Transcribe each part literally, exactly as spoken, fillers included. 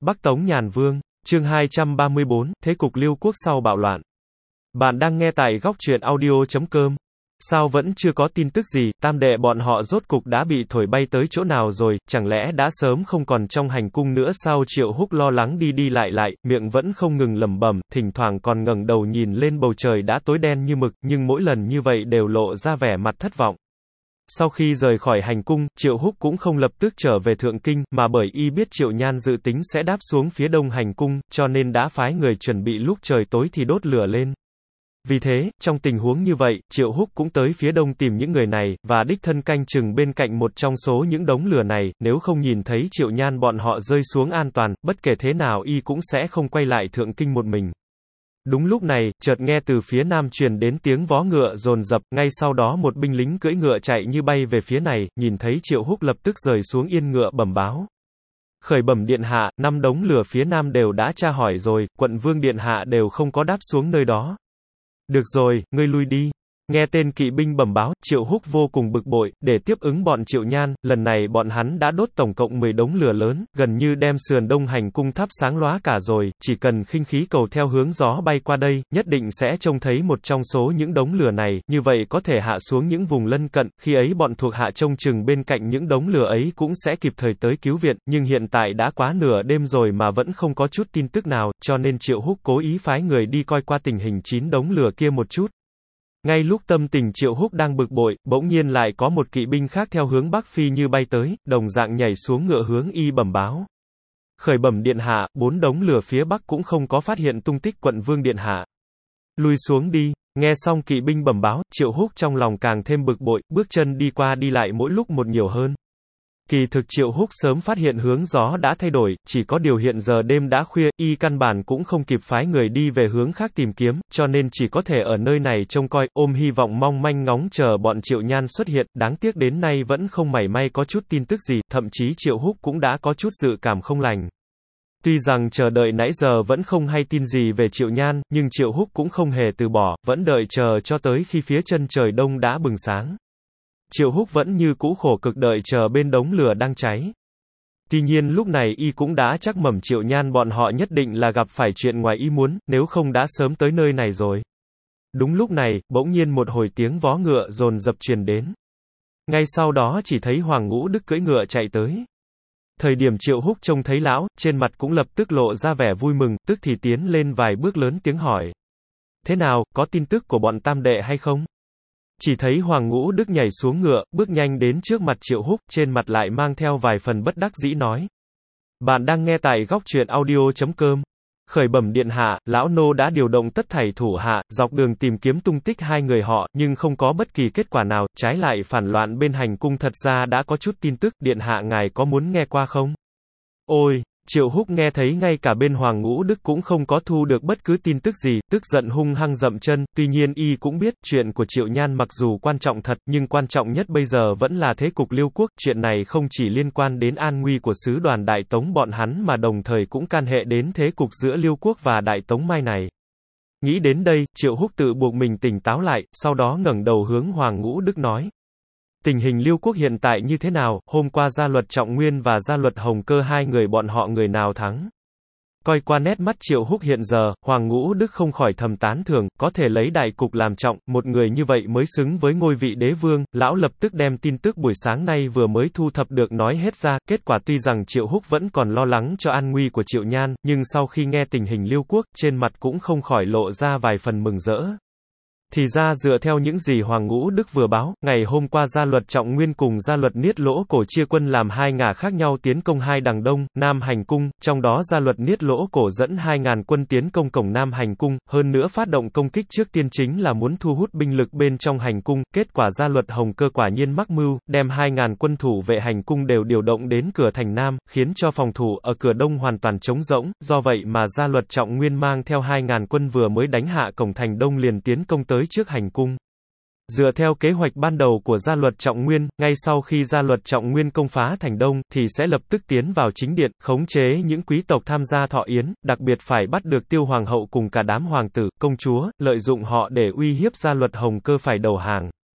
Bắc Tống Nhàn Vương, chương hai trăm ba mươi bốn, Thế cục Liêu quốc sau bạo loạn. Bạn đang nghe tại góc truyện audio chấm com. Sao vẫn chưa có tin tức gì, tam đệ bọn họ rốt cục đã bị thổi bay tới chỗ nào rồi, chẳng lẽ đã sớm không còn trong hành cung nữa sao? Triệu Húc lo lắng đi đi lại lại, miệng vẫn không ngừng lẩm bẩm, thỉnh thoảng còn ngẩng đầu nhìn lên bầu trời đã tối đen như mực, nhưng mỗi lần như vậy đều lộ ra vẻ mặt thất vọng. Sau khi rời khỏi hành cung, Triệu Húc cũng không lập tức trở về Thượng Kinh, mà bởi y biết Triệu Nhan dự tính sẽ đáp xuống phía đông hành cung, cho nên đã phái người chuẩn bị lúc trời tối thì đốt lửa lên. Vì thế, trong tình huống như vậy, Triệu Húc cũng tới phía đông tìm những người này, và đích thân canh chừng bên cạnh một trong số những đống lửa này, nếu không nhìn thấy Triệu Nhan bọn họ rơi xuống an toàn, bất kể thế nào y cũng sẽ không quay lại Thượng Kinh một mình. Đúng lúc này, chợt nghe từ phía nam truyền đến tiếng vó ngựa dồn dập, ngay sau đó một binh lính cưỡi ngựa chạy như bay về phía này, nhìn thấy Triệu Húc lập tức rời xuống yên ngựa bẩm báo. Khởi bẩm điện hạ, năm đống lửa phía nam đều đã tra hỏi rồi, quận vương điện hạ đều không có đáp xuống nơi đó. Được rồi, ngươi lui đi. Nghe tên kỵ binh bẩm báo, Triệu Húc vô cùng bực bội, để tiếp ứng bọn Triệu Nhan, lần này bọn hắn đã đốt tổng cộng mười đống lửa lớn, gần như đem sườn đông hành cung thắp sáng lóa cả rồi, chỉ cần khinh khí cầu theo hướng gió bay qua đây, nhất định sẽ trông thấy một trong số những đống lửa này, như vậy có thể hạ xuống những vùng lân cận, khi ấy bọn thuộc hạ trông chừng bên cạnh những đống lửa ấy cũng sẽ kịp thời tới cứu viện, nhưng hiện tại đã quá nửa đêm rồi mà vẫn không có chút tin tức nào, cho nên Triệu Húc cố ý phái người đi coi qua tình hình chín đống lửa kia một chút. Ngay lúc tâm tình Triệu Húc đang bực bội, bỗng nhiên lại có một kỵ binh khác theo hướng bắc phi như bay tới, đồng dạng nhảy xuống ngựa hướng y bẩm báo. Khởi bẩm điện hạ, bốn đống lửa phía bắc cũng không có phát hiện tung tích quận vương điện hạ. Lui xuống đi. Nghe xong kỵ binh bẩm báo, Triệu Húc trong lòng càng thêm bực bội, bước chân đi qua đi lại mỗi lúc một nhiều hơn. Kỳ thực Triệu Húc sớm phát hiện hướng gió đã thay đổi, chỉ có điều hiện giờ đêm đã khuya, y căn bản cũng không kịp phái người đi về hướng khác tìm kiếm, cho nên chỉ có thể ở nơi này trông coi, ôm hy vọng mong manh ngóng chờ bọn Triệu Nhan xuất hiện, đáng tiếc đến nay vẫn không mảy may có chút tin tức gì, thậm chí Triệu Húc cũng đã có chút dự cảm không lành. Tuy rằng chờ đợi nãy giờ vẫn không hay tin gì về Triệu Nhan, nhưng Triệu Húc cũng không hề từ bỏ, vẫn đợi chờ cho tới khi phía chân trời đông đã bừng sáng. Triệu Húc vẫn như cũ khổ cực đợi chờ bên đống lửa đang cháy. Tuy nhiên lúc này y cũng đã chắc mẩm Triệu Nhan bọn họ nhất định là gặp phải chuyện ngoài ý muốn, nếu không đã sớm tới nơi này rồi. Đúng lúc này, bỗng nhiên một hồi tiếng vó ngựa dồn dập truyền đến. Ngay sau đó chỉ thấy Hoàng Ngũ Đức cưỡi ngựa chạy tới. Thời điểm Triệu Húc trông thấy lão, trên mặt cũng lập tức lộ ra vẻ vui mừng, tức thì tiến lên vài bước lớn tiếng hỏi. Thế nào, có tin tức của bọn tam đệ hay không? Chỉ thấy Hoàng Ngũ Đức nhảy xuống ngựa, bước nhanh đến trước mặt Triệu Húc, trên mặt lại mang theo vài phần bất đắc dĩ nói. Bạn đang nghe tại góc truyện audio chấm com. Khởi bẩm điện hạ, lão nô đã điều động tất thảy thủ hạ, dọc đường tìm kiếm tung tích hai người họ, nhưng không có bất kỳ kết quả nào, trái lại phản loạn bên hành cung thật ra đã có chút tin tức, điện hạ ngài có muốn nghe qua không? Ôi! Triệu Húc nghe thấy ngay cả bên Hoàng Ngũ Đức cũng không có thu được bất cứ tin tức gì, tức giận hung hăng dậm chân, tuy nhiên y cũng biết, chuyện của Triệu Nhan mặc dù quan trọng thật, nhưng quan trọng nhất bây giờ vẫn là thế cục Liêu quốc, chuyện này không chỉ liên quan đến an nguy của sứ đoàn Đại Tống bọn hắn mà đồng thời cũng can hệ đến thế cục giữa Liêu quốc và Đại Tống mai này. Nghĩ đến đây, Triệu Húc tự buộc mình tỉnh táo lại, sau đó ngẩng đầu hướng Hoàng Ngũ Đức nói. Tình hình Liêu quốc hiện tại như thế nào, hôm qua Gia Luật Trọng Nguyên và Gia Luật Hồng Cơ hai người bọn họ người nào thắng? Coi qua nét mắt Triệu Húc hiện giờ, Hoàng Ngũ Đức không khỏi thầm tán thưởng, có thể lấy đại cục làm trọng, một người như vậy mới xứng với ngôi vị đế vương, lão lập tức đem tin tức buổi sáng nay vừa mới thu thập được nói hết ra, kết quả tuy rằng Triệu Húc vẫn còn lo lắng cho an nguy của Triệu Nhan, nhưng sau khi nghe tình hình Liêu quốc, trên mặt cũng không khỏi lộ ra vài phần mừng rỡ. Thì ra dựa theo những gì Hoàng Ngũ Đức vừa báo, ngày hôm qua Gia Luật Trọng Nguyên cùng Gia Luật Niết Lỗ Cổ chia quân làm hai ngả khác nhau tiến công hai đằng đông, Nam hành cung, trong đó Gia Luật Niết Lỗ Cổ dẫn hai ngàn quân tiến công cổng Nam hành cung, hơn nữa phát động công kích trước tiên chính là muốn thu hút binh lực bên trong hành cung, kết quả Gia Luật Hồng Cơ quả nhiên mắc mưu, đem hai ngàn quân thủ vệ hành cung đều điều động đến cửa thành Nam, khiến cho phòng thủ ở cửa đông hoàn toàn trống rỗng, do vậy mà Gia Luật Trọng Nguyên mang theo hai ngàn quân vừa mới đánh hạ cổng thành đông liền tiến công tới trước hành cung. Dựa theo kế hoạch ban đầu của Gia Luật Trọng Nguyên, ngay sau khi Gia Luật Trọng Nguyên công phá thành đông, thì sẽ lập tức tiến vào chính điện, khống chế những quý tộc tham gia thọ yến, đặc biệt phải bắt được Tiêu Hoàng hậu cùng cả đám hoàng tử, công chúa, lợi dụng họ để uy hiếp Gia Luật Hồng Cơ phải đầu hàng.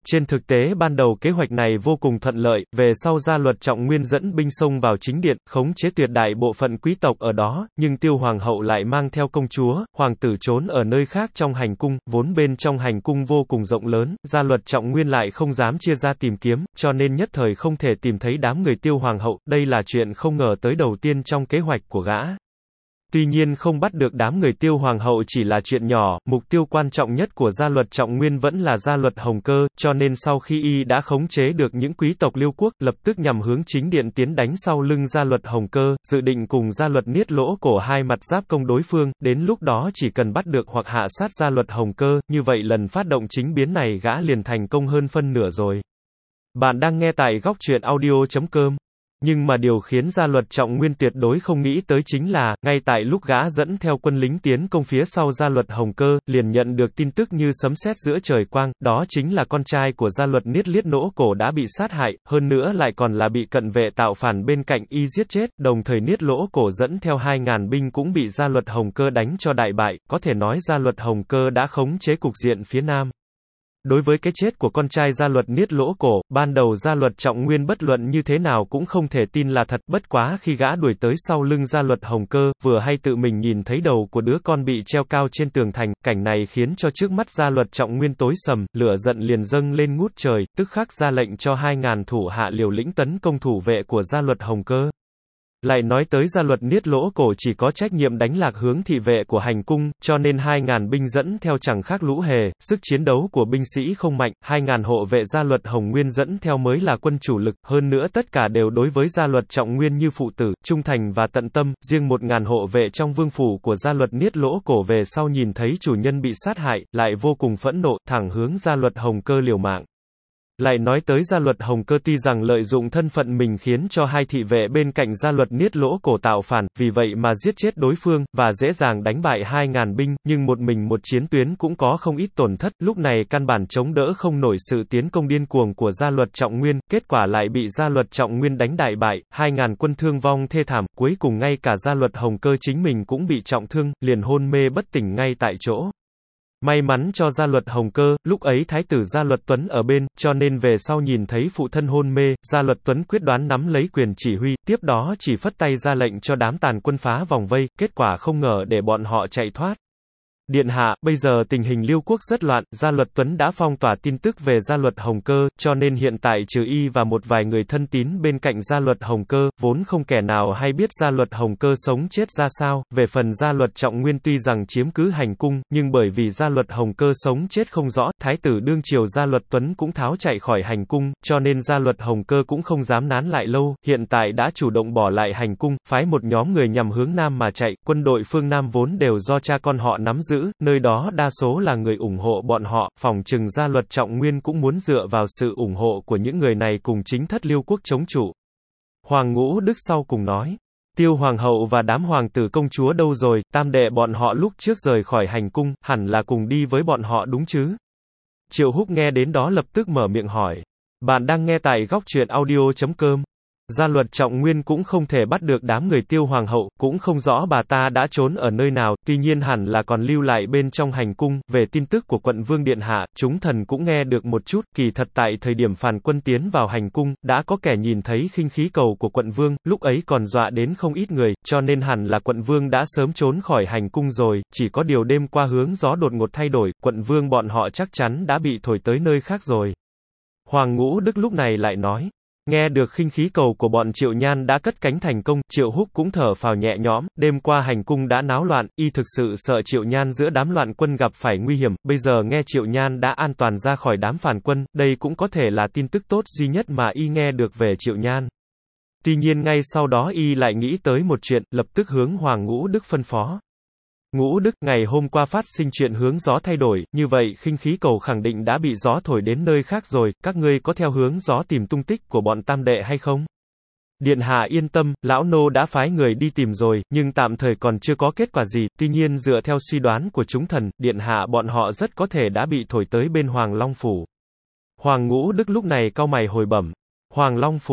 Trên thực tế ban đầu kế hoạch này vô cùng thuận lợi, về sau Gia Luật Trọng Nguyên dẫn binh xông vào chính điện, khống chế tuyệt đại bộ phận quý tộc ở đó, nhưng Tiêu Hoàng hậu lại mang theo công chúa, hoàng tử trốn ở nơi khác trong hành cung, vốn bên trong hành cung vô cùng rộng lớn, Gia Luật Trọng Nguyên lại không dám chia ra tìm kiếm, cho nên nhất thời không thể tìm thấy đám người Tiêu Hoàng hậu, đây là chuyện không ngờ tới đầu tiên trong kế hoạch của gã. Tuy nhiên không bắt được đám người Tiêu Hoàng hậu chỉ là chuyện nhỏ, mục tiêu quan trọng nhất của Gia Luật Trọng Nguyên vẫn là Gia Luật Hồng Cơ, cho nên sau khi y đã khống chế được những quý tộc Liêu quốc, lập tức nhằm hướng chính điện tiến đánh sau lưng Gia Luật Hồng Cơ, dự định cùng Gia Luật Niết Lỗ Cổ hai mặt giáp công đối phương, đến lúc đó chỉ cần bắt được hoặc hạ sát Gia Luật Hồng Cơ, như vậy lần phát động chính biến này gã liền thành công hơn phân nửa rồi. Bạn đang nghe tại góc truyện audio chấm com. Nhưng mà điều khiến Gia Luật Trọng Nguyên tuyệt đối không nghĩ tới chính là, ngay tại lúc gã dẫn theo quân lính tiến công phía sau Gia Luật Hồng Cơ, liền nhận được tin tức như sấm sét giữa trời quang, đó chính là con trai của Gia Luật Niết Liết Nỗ Cổ đã bị sát hại, hơn nữa lại còn là bị cận vệ tạo phản bên cạnh y giết chết, đồng thời Niết Lỗ Cổ dẫn theo hai ngàn binh cũng bị Gia Luật Hồng Cơ đánh cho đại bại, có thể nói Gia Luật Hồng Cơ đã khống chế cục diện phía Nam. Đối với cái chết của con trai Gia Luật Niết Lỗ Cổ, ban đầu Gia Luật Trọng Nguyên bất luận như thế nào cũng không thể tin là thật, bất quá khi gã đuổi tới sau lưng Gia Luật Hồng Cơ, vừa hay tự mình nhìn thấy đầu của đứa con bị treo cao trên tường thành, cảnh này khiến cho trước mắt Gia Luật Trọng Nguyên tối sầm, lửa giận liền dâng lên ngút trời, tức khắc ra lệnh cho hai ngàn thủ hạ liều lĩnh tấn công thủ vệ của Gia Luật Hồng Cơ. Lại nói tới Gia Luật Niết Lỗ Cổ chỉ có trách nhiệm đánh lạc hướng thị vệ của hành cung, cho nên hai ngàn binh dẫn theo chẳng khác lũ hề, sức chiến đấu của binh sĩ không mạnh, hai ngàn hộ vệ Gia Luật Hồng Nguyên dẫn theo mới là quân chủ lực, hơn nữa tất cả đều đối với Gia Luật Trọng Nguyên như phụ tử, trung thành và tận tâm, riêng một ngàn hộ vệ trong vương phủ của Gia Luật Niết Lỗ Cổ về sau nhìn thấy chủ nhân bị sát hại, lại vô cùng phẫn nộ, thẳng hướng Gia Luật Hồng Cơ liều mạng. Lại nói tới Gia Luật Hồng Cơ tuy rằng lợi dụng thân phận mình khiến cho hai thị vệ bên cạnh Gia Luật Niết Lỗ Cổ tạo phản, vì vậy mà giết chết đối phương, và dễ dàng đánh bại hai ngàn binh, nhưng một mình một chiến tuyến cũng có không ít tổn thất, lúc này căn bản chống đỡ không nổi sự tiến công điên cuồng của Gia Luật Trọng Nguyên, kết quả lại bị Gia Luật Trọng Nguyên đánh đại bại, hai ngàn quân thương vong thê thảm, cuối cùng ngay cả Gia Luật Hồng Cơ chính mình cũng bị trọng thương, liền hôn mê bất tỉnh ngay tại chỗ. May mắn cho Gia Luật Hồng Cơ, lúc ấy Thái tử Gia Luật Tuấn ở bên, cho nên về sau nhìn thấy phụ thân hôn mê, Gia Luật Tuấn quyết đoán nắm lấy quyền chỉ huy, tiếp đó chỉ phất tay ra lệnh cho đám tàn quân phá vòng vây, kết quả không ngờ để bọn họ chạy thoát. Điện hạ, bây giờ tình hình Liêu quốc rất loạn, Gia Luật Tuấn đã phong tỏa tin tức về Gia Luật Hồng Cơ, cho nên hiện tại trừ y và một vài người thân tín bên cạnh Gia Luật Hồng Cơ, vốn không kẻ nào hay biết Gia Luật Hồng Cơ sống chết ra sao. Về phần Gia Luật Trọng Nguyên tuy rằng chiếm cứ hành cung, nhưng bởi vì Gia Luật Hồng Cơ sống chết không rõ, Thái tử đương triều Gia Luật Tuấn cũng tháo chạy khỏi hành cung, cho nên Gia Luật Hồng Cơ cũng không dám nán lại lâu, hiện tại đã chủ động bỏ lại hành cung, phái một nhóm người nhằm hướng Nam mà chạy, quân đội phương Nam vốn đều do cha con họ nắm giữ, nơi đó đa số là người ủng hộ bọn họ, phỏng chừng Gia Luật Trọng Nguyên cũng muốn dựa vào sự ủng hộ của những người này cùng chính thất Liêu quốc chống chủ. Hoàng Ngũ Đức sau cùng nói, Tiêu Hoàng hậu và đám hoàng tử công chúa đâu rồi, tam đệ bọn họ lúc trước rời khỏi hành cung, hẳn là cùng đi với bọn họ đúng chứ? Triệu Húc nghe đến đó lập tức mở miệng hỏi. Bạn đang nghe tại góc truyện audio chấm com. Gia Luật Trọng Nguyên cũng không thể bắt được đám người Tiêu Hoàng hậu, cũng không rõ bà ta đã trốn ở nơi nào, tuy nhiên hẳn là còn lưu lại bên trong hành cung. Về tin tức của quận vương điện hạ, chúng thần cũng nghe được một chút, kỳ thật tại thời điểm phàn quân tiến vào hành cung, đã có kẻ nhìn thấy khinh khí cầu của quận vương, lúc ấy còn dọa đến không ít người, cho nên hẳn là quận vương đã sớm trốn khỏi hành cung rồi, chỉ có điều đêm qua hướng gió đột ngột thay đổi, quận vương bọn họ chắc chắn đã bị thổi tới nơi khác rồi. Hoàng Ngũ Đức lúc này lại nói. Nghe được khinh khí cầu của bọn Triệu Nhan đã cất cánh thành công, Triệu Húc cũng thở phào nhẹ nhõm, đêm qua hành cung đã náo loạn, y thực sự sợ Triệu Nhan giữa đám loạn quân gặp phải nguy hiểm, bây giờ nghe Triệu Nhan đã an toàn ra khỏi đám phản quân, đây cũng có thể là tin tức tốt duy nhất mà y nghe được về Triệu Nhan. Tuy nhiên ngay sau đó y lại nghĩ tới một chuyện, lập tức hướng Hoàng Ngũ Đức phân phó. Ngũ Đức, ngày hôm qua phát sinh chuyện hướng gió thay đổi, như vậy khinh khí cầu khẳng định đã bị gió thổi đến nơi khác rồi, các ngươi có theo hướng gió tìm tung tích của bọn tam đệ hay không? Điện hạ yên tâm, lão nô đã phái người đi tìm rồi, nhưng tạm thời còn chưa có kết quả gì, tuy nhiên dựa theo suy đoán của chúng thần, điện hạ bọn họ rất có thể đã bị thổi tới bên Hoàng Long Phủ. Hoàng Ngũ Đức lúc này cau mày hồi bẩm, Hoàng Long Phủ,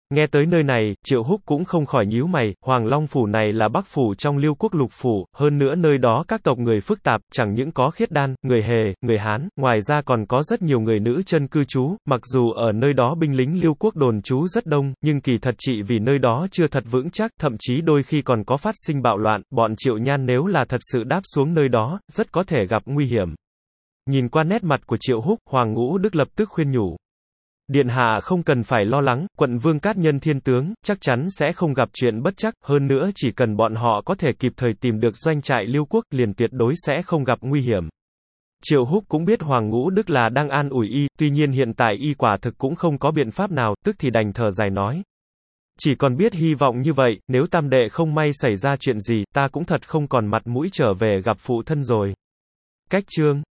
Nghe tới nơi này, Triệu Húc cũng không khỏi nhíu mày, Hoàng Long Phủ này là Bắc Phủ trong Liêu Quốc Lục Phủ, hơn nữa nơi đó các tộc người phức tạp, chẳng những có khiết đan, người Hề, người Hán, ngoài ra còn có rất nhiều người nữ chân cư trú, mặc dù ở nơi đó binh lính Liêu Quốc đồn trú rất đông, nhưng kỳ thật chỉ vì nơi đó chưa thật vững chắc, thậm chí đôi khi còn có phát sinh bạo loạn, bọn Triệu Nhan nếu là thật sự đáp xuống nơi đó, rất có thể gặp nguy hiểm. Nhìn qua nét mặt của Triệu Húc, Hoàng Ngũ Đức lập tức khuyên nhủ. Điện hạ không cần phải lo lắng, quận Vương Cát Nhân thiên tướng, chắc chắn sẽ không gặp chuyện bất trắc, hơn nữa chỉ cần bọn họ có thể kịp thời tìm được doanh trại Liêu Quốc, liền tuyệt đối sẽ không gặp nguy hiểm. Triệu Húc cũng biết Hoàng Ngũ Đức là đang an ủi y, tuy nhiên hiện tại y quả thực cũng không có biện pháp nào, tức thì đành thở dài nói. Chỉ còn biết hy vọng như vậy, nếu tam đệ không may xảy ra chuyện gì, ta cũng thật không còn mặt mũi trở về gặp phụ thân rồi. Cách chương